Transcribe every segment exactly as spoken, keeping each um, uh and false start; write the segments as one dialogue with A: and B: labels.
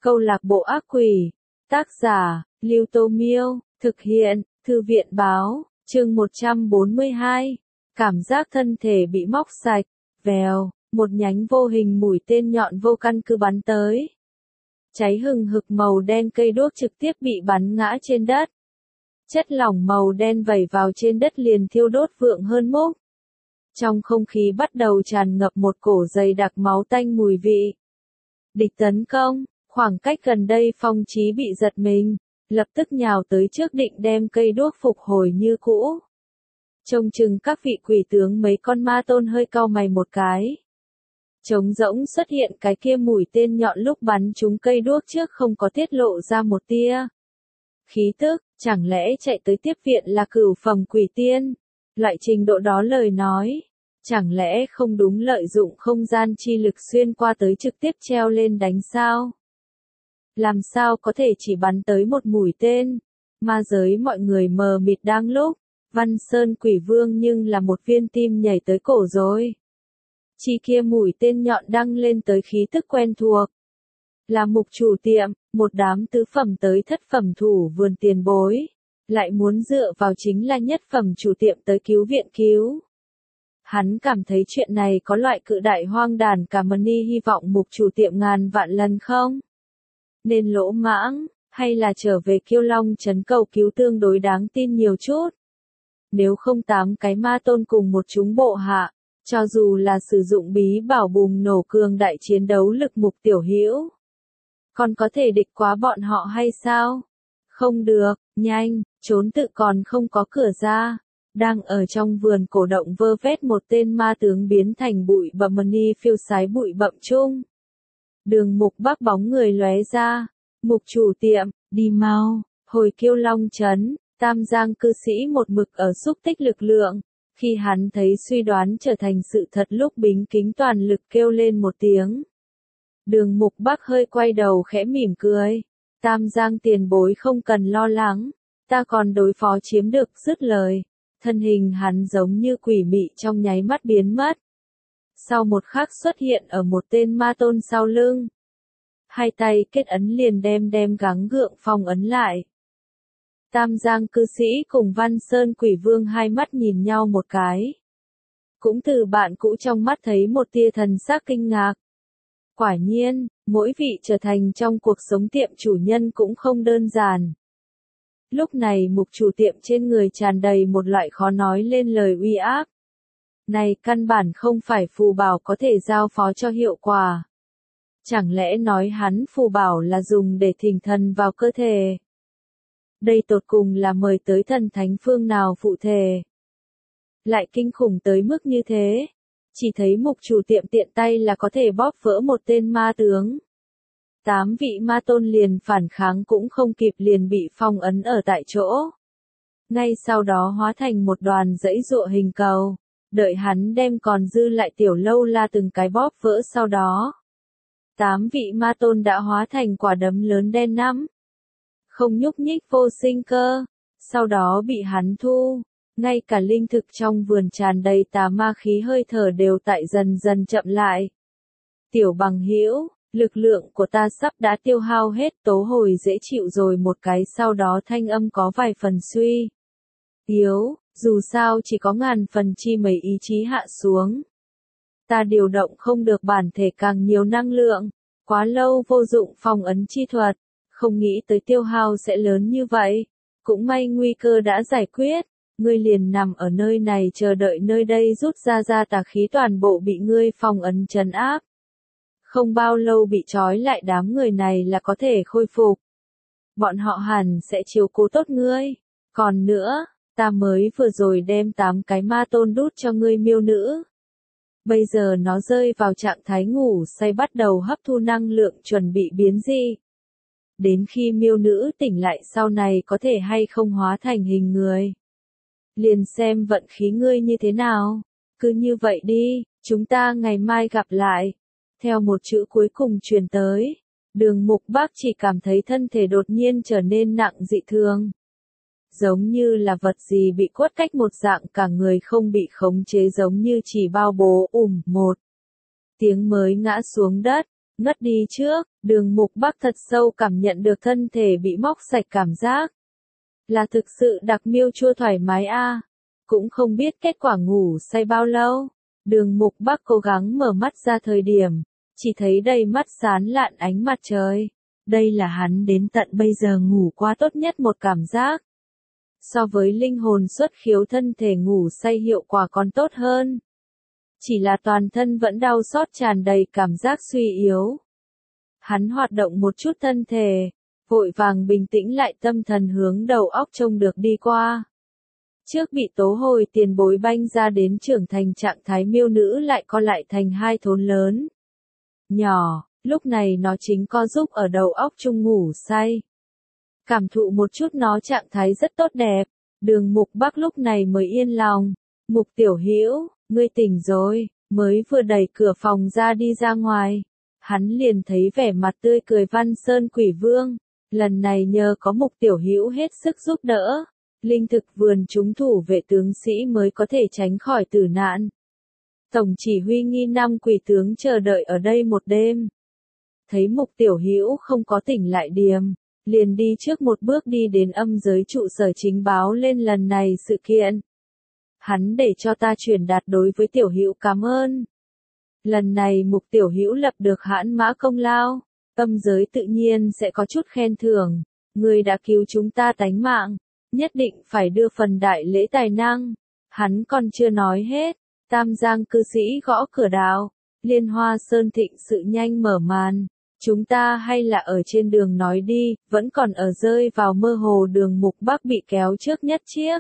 A: Câu lạc bộ ác quỷ. Tác giả, Lưu Tô Miêu. Thực hiện, Thư viện báo. Chương một trăm bốn mươi hai. Cảm giác thân thể bị móc sạch. Vèo, một nhánh vô hình mũi tên nhọn vô căn cứ bắn tới. Cháy hừng hực màu đen cây đuốc trực tiếp bị bắn ngã trên đất. Chất lỏng màu đen vẩy vào trên đất liền thiêu đốt vượng hơn múc. Trong không khí bắt đầu tràn ngập một cổ dày đặc máu tanh mùi vị. Địch tấn công, khoảng cách gần đây Phong Chí bị giật mình, lập tức nhào tới trước định đem cây đuốc phục hồi như cũ. Trông chừng các vị quỷ tướng mấy con ma tôn hơi cau mày một cái. Trống rỗng xuất hiện cái kia mũi tên nhọn lúc bắn trúng cây đuốc trước không có tiết lộ ra một tia khí tức, chẳng lẽ chạy tới tiếp viện là cửu phẩm quỷ tiên? Loại trình độ đó lời nói, chẳng lẽ không đúng lợi dụng không gian chi lực xuyên qua tới trực tiếp treo lên đánh sao? Làm sao có thể chỉ bắn tới một mũi tên? Ma giới mọi người mờ mịt đang lúc, Văn Sơn Quỷ Vương nhưng là một viên tim nhảy tới cổ rồi. Chi kia mũi tên nhọn đăng lên tới khí tức quen thuộc. Là mục chủ tiệm, một đám tứ phẩm tới thất phẩm thủ vườn tiền bối. Lại muốn dựa vào chính là nhất phẩm chủ tiệm tới cứu viện cứu. Hắn cảm thấy chuyện này có loại cự đại hoang đàn cả money hy vọng mục chủ tiệm ngàn vạn lần không? Nên lỗ mãng, hay là trở về Kiêu Long trấn cầu cứu tương đối đáng tin nhiều chút? Nếu không tám cái ma tôn cùng một chúng bộ hạ, cho dù là sử dụng bí bảo bùng nổ cường đại chiến đấu lực mục tiểu hữu, còn có thể địch quá bọn họ hay sao? Không được, nhanh, trốn tự còn không có cửa ra. Đang ở trong vườn cổ động vơ vét một tên ma tướng biến thành bụi bậm money phiêu sái bụi bậm chung. Đường Mục Bắc bóng người lóe ra. Mục chủ tiệm, đi mau, hồi Kiêu Long trấn. Tam Giang cư sĩ một mực ở xúc tích lực lượng. Khi hắn thấy suy đoán trở thành sự thật lúc bính kính toàn lực kêu lên một tiếng. Đường Mục Bắc hơi quay đầu khẽ mỉm cười. Tam Giang tiền bối không cần lo lắng. Ta còn đối phó chiếm được, dứt lời. Thân hình hắn giống như quỷ mị trong nháy mắt biến mất. Sau một khắc xuất hiện ở một tên ma tôn sau lưng. Hai tay kết ấn liền đem đem gắng gượng phong ấn lại. Tam Giang cư sĩ cùng Văn Sơn Quỷ Vương hai mắt nhìn nhau một cái. Cũng từ bạn cũ trong mắt thấy một tia thần sắc kinh ngạc. Quả nhiên, mỗi vị trở thành trong cuộc sống tiệm chủ nhân cũng không đơn giản. Lúc này mục chủ tiệm trên người tràn đầy một loại khó nói lên lời uy áp. Này căn bản không phải phù bảo có thể giao phó cho hiệu quả. Chẳng lẽ nói hắn phù bảo là dùng để thỉnh thần vào cơ thể? Đây tột cùng là mời tới thần thánh phương nào phụ thể? Lại kinh khủng tới mức như thế. Chỉ thấy mục chủ tiệm tiện tay là có thể bóp vỡ một tên ma tướng. Tám vị ma tôn liền phản kháng cũng không kịp liền bị phong ấn ở tại chỗ. Ngay sau đó hóa thành một đoàn dãy dụa hình cầu. Đợi hắn đem còn dư lại tiểu lâu la từng cái bóp vỡ sau đó. Tám vị ma tôn đã hóa thành quả đấm lớn đen nắm. Không nhúc nhích vô sinh cơ. Sau đó bị hắn thu. Ngay cả linh thực trong vườn tràn đầy tà ma khí hơi thở đều tại dần dần chậm lại. Tiểu bằng hữu, lực lượng của ta sắp đã tiêu hao hết, tố hồi dễ chịu rồi một cái, sau đó thanh âm có vài phần suy yếu, dù sao chỉ có ngàn phần chi mấy ý chí hạ xuống. Ta điều động không được bản thể càng nhiều năng lượng, quá lâu vô dụng phong ấn chi thuật, không nghĩ tới tiêu hao sẽ lớn như vậy. Cũng may nguy cơ đã giải quyết. Ngươi liền nằm ở nơi này chờ đợi nơi đây rút ra ra tà khí toàn bộ bị ngươi phong ấn trấn áp. Không bao lâu bị trói lại đám người này là có thể khôi phục. Bọn họ hẳn sẽ chiếu cố tốt ngươi. Còn nữa, ta mới vừa rồi đem tám cái ma tôn đút cho ngươi miêu nữ. Bây giờ nó rơi vào trạng thái ngủ say bắt đầu hấp thu năng lượng chuẩn bị biến dị. Đến khi miêu nữ tỉnh lại sau này có thể hay không hóa thành hình người. Liền xem vận khí ngươi như thế nào. Cứ như vậy đi, chúng ta ngày mai gặp lại. Theo một chữ cuối cùng truyền tới, Đường Mục Bắc chỉ cảm thấy thân thể đột nhiên trở nên nặng dị thường. Giống như là vật gì bị quất cách một dạng, cả người không bị khống chế, giống như chỉ bao bố ùm một tiếng mới ngã xuống đất. ngất đi trước, Đường Mục Bắc thật sâu cảm nhận được thân thể bị móc sạch cảm giác. Là thực sự đặc miêu chua thoải mái a. À. Cũng không biết kết quả ngủ say bao lâu. Đường Mục Bắc cố gắng mở mắt ra thời điểm, chỉ thấy đầy mắt sáng lạn ánh mặt trời. Đây là hắn đến tận bây giờ ngủ qua tốt nhất một cảm giác. So với linh hồn xuất khiếu thân thể ngủ say hiệu quả còn tốt hơn. Chỉ là toàn thân vẫn đau xót tràn đầy cảm giác suy yếu. Hắn hoạt động một chút thân thể, vội vàng bình tĩnh lại tâm thần hướng đầu óc trông được đi qua. Trước bị tố hồi tiền bối banh ra đến trưởng thành trạng thái miêu nữ lại co lại thành hai thốn lớn. Nhỏ, lúc này nó chính co giúp ở đầu óc chung ngủ say. Cảm thụ một chút nó trạng thái rất tốt đẹp, Đường Mục Bắc lúc này mới yên lòng. Mục Tiểu Hữu, ngươi tỉnh rồi, mới vừa đẩy cửa phòng ra đi ra ngoài. Hắn liền thấy vẻ mặt tươi cười Văn Sơn Quỷ Vương, lần này nhờ có Mục Tiểu Hữu hết sức giúp đỡ, linh thực vườn chúng thủ vệ tướng sĩ mới có thể tránh khỏi tử nạn. Tổng chỉ huy nghi năm quỷ tướng chờ đợi ở đây một đêm. Thấy Mục Tiểu Hữu không có tỉnh lại điềm, liền đi trước một bước đi đến âm giới trụ sở chính báo lên lần này sự kiện. Hắn để cho ta truyền đạt đối với Tiểu Hữu cảm ơn. Lần này Mục Tiểu Hữu lập được hãn mã công lao, âm giới tự nhiên sẽ có chút khen thưởng. Người đã cứu chúng ta tánh mạng, nhất định phải đưa phần đại lễ tài năng. Hắn còn chưa nói hết, Tam Giang cư sĩ gõ cửa đạo, Liên Hoa Sơn thịnh sự nhanh mở màn. Chúng ta hay là ở trên đường nói đi, vẫn còn ở rơi vào mơ hồ. Đường Mục Bắc bị kéo trước nhất chiếc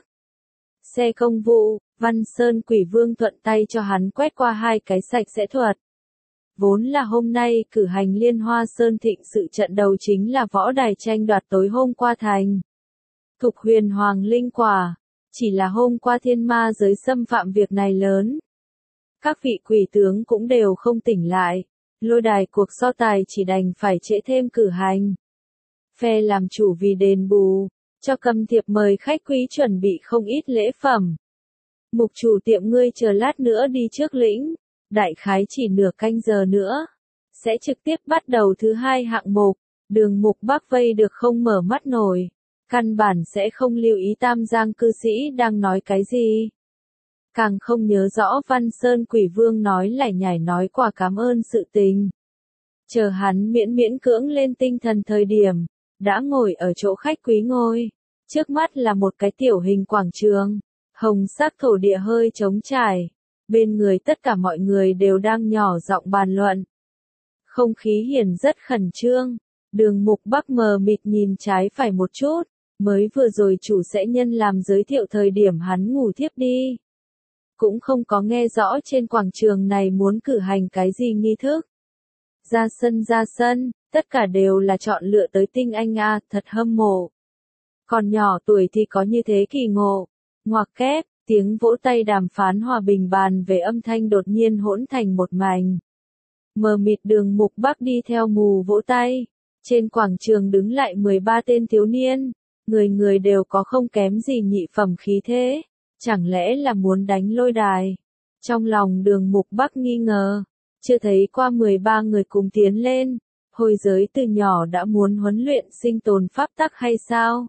A: xe công vụ, Văn Sơn Quỷ Vương thuận tay cho hắn quét qua hai cái sạch sẽ thuật. Vốn là hôm nay cử hành Liên Hoa Sơn thịnh sự trận đầu chính là võ đài tranh đoạt tối hôm qua thành Thục Huyền Hoàng Linh Quả, chỉ là hôm qua thiên ma giới xâm phạm việc này lớn. Các vị quỷ tướng cũng đều không tỉnh lại, lôi đài cuộc so tài chỉ đành phải trễ thêm cử hành. Phe làm chủ vì đền bù, cho cầm thiệp mời khách quý chuẩn bị không ít lễ phẩm. Mục chủ tiệm ngươi chờ lát nữa đi trước lĩnh, đại khái chỉ nửa canh giờ nữa, sẽ trực tiếp bắt đầu thứ hai hạng mục. Đường Mục Bắc vây được không mở mắt nổi, căn bản sẽ không lưu ý Tam Giang cư sĩ đang nói cái gì. Càng không nhớ rõ Văn Sơn Quỷ Vương nói lải nhải nói quả cảm ơn sự tình. Chờ hắn miễn miễn cưỡng lên tinh thần thời điểm, đã ngồi ở chỗ khách quý ngồi. Trước mắt là một cái tiểu hình quảng trường, hồng sắc thổ địa hơi trống trải. Bên người tất cả mọi người đều đang nhỏ giọng bàn luận. Không khí hiển rất khẩn trương. Đường Mục Bắc mờ mịt nhìn trái phải một chút, mới vừa rồi chủ sẽ nhân làm giới thiệu thời điểm hắn ngủ thiếp đi. Cũng không có nghe rõ trên quảng trường này muốn cử hành cái gì nghi thức. Ra sân ra sân, tất cả đều là chọn lựa tới tinh anh a, thật hâm mộ. Còn nhỏ tuổi thì có như thế kỳ ngộ. Ngoặc kép, tiếng vỗ tay đàm phán hòa bình bàn về âm thanh đột nhiên hỗn thành một mảnh. Mờ mịt Đường Mục Bắc đi theo mù vỗ tay. Trên quảng trường đứng lại mười ba tên thiếu niên, người người đều có không kém gì nhị phẩm khí thế. Chẳng lẽ là muốn đánh lôi đài? Trong lòng Đường Mục Bắc nghi ngờ, chưa thấy qua mười ba người cùng tiến lên, hồi giới từ nhỏ đã muốn huấn luyện sinh tồn pháp tắc hay sao?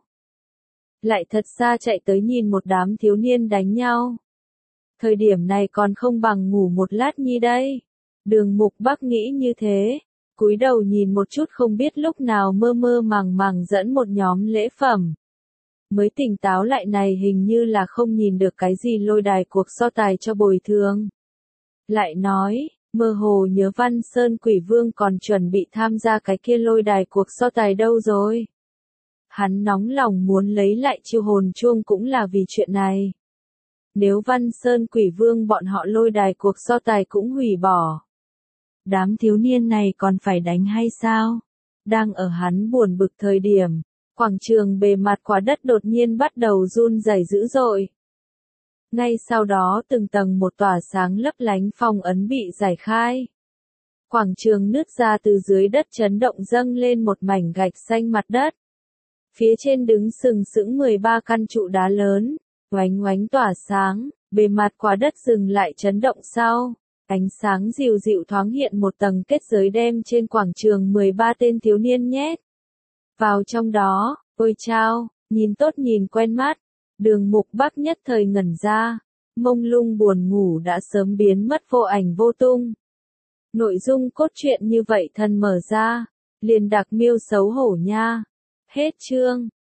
A: Lại thật xa chạy tới nhìn một đám thiếu niên đánh nhau. Thời điểm này còn không bằng ngủ một lát nhi đây. Đường Mục Bắc nghĩ như thế, cúi đầu nhìn một chút không biết lúc nào mơ mơ màng màng dẫn một nhóm lễ phẩm. Mới tỉnh táo lại này hình như là không nhìn được cái gì lôi đài cuộc so tài cho bồi thường. Lại nói, mơ hồ nhớ Văn Sơn Quỷ Vương còn chuẩn bị tham gia cái kia lôi đài cuộc so tài đâu rồi. Hắn nóng lòng muốn lấy lại chiêu hồn chuông cũng là vì chuyện này. Nếu Văn Sơn Quỷ Vương bọn họ lôi đài cuộc so tài cũng hủy bỏ, đám thiếu niên này còn phải đánh hay sao? Đang ở hắn buồn bực thời điểm, quảng trường bề mặt quả đất đột nhiên bắt đầu run rẩy dữ dội. Ngay sau đó từng tầng một tỏa sáng lấp lánh phong ấn bị giải khai. Quảng trường nứt ra từ dưới đất chấn động dâng lên một mảnh gạch xanh mặt đất. Phía trên đứng sừng sững mười ba căn trụ đá lớn, oánh oánh tỏa sáng, bề mặt quả đất dừng lại chấn động sau. Ánh sáng dịu dịu thoáng hiện một tầng kết giới đem trên quảng trường mười ba tên thiếu niên nhét vào trong đó. Ôi chao, nhìn tốt nhìn quen mắt. Đường Mục Bắc nhất thời ngẩn ra, mông lung buồn ngủ đã sớm biến mất vô ảnh vô tung. Nội dung cốt truyện như vậy thần mở ra, liền đặc miêu xấu hổ nha. Hết chương.